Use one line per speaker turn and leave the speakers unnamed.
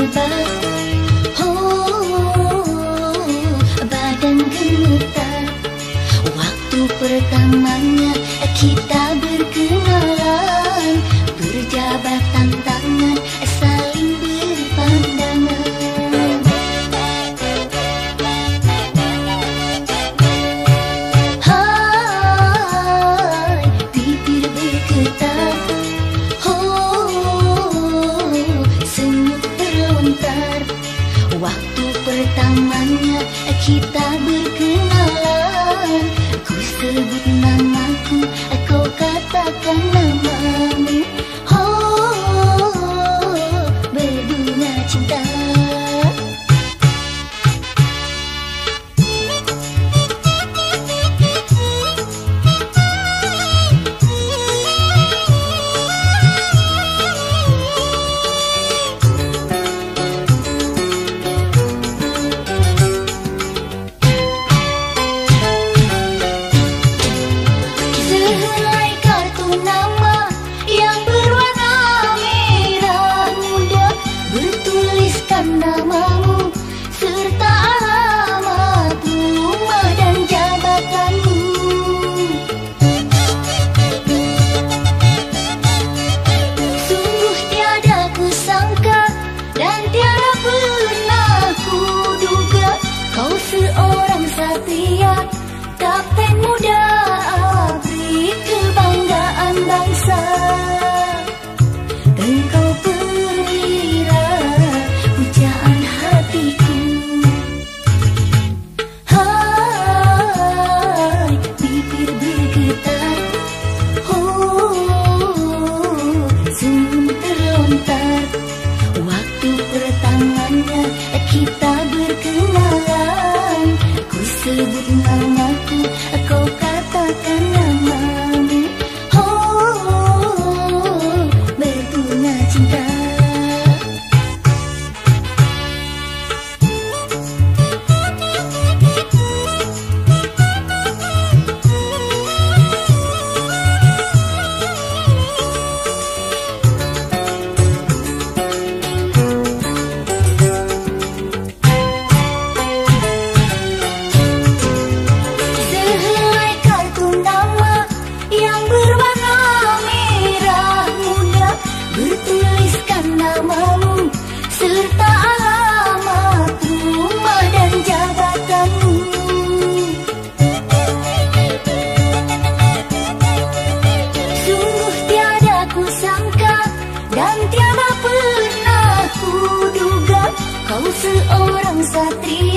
tebak. Oh, badan gemetar waktu pertamanya kita berkenalan, berjabatan tangan, saling berpandangan. Hai, bibir bergetar, oh, senyum terlontar waktu pertamanya kita berkenalan. Ku sebut namaku, kau katakan namamu. Oh, berbunga cinta. Sehelai kartu nama yang berwarna merah muda, bertuliskan namamu serta alamat rumah dan jabatanmu. Sungguh tiada kusangka dan tiada pernah kuduga, kau seorang satria, kapten muda, abri kebanggaan bangsa. Engkau perwira, pujaan hatiku. Hai, bibir bergetar, oh, senyum terlontar waktu pertamanya kita berkenalan. Ku sebut namaku, kau katakan namamu. Oh, berbunga cinta. Sehelai kartu nama yang berwarna merah muda, bertuliskan namamu serta alamat rumah dan jabatanmu. Sungguh tiada kusangka dan tiada pernah kuduga, kau seorang satria,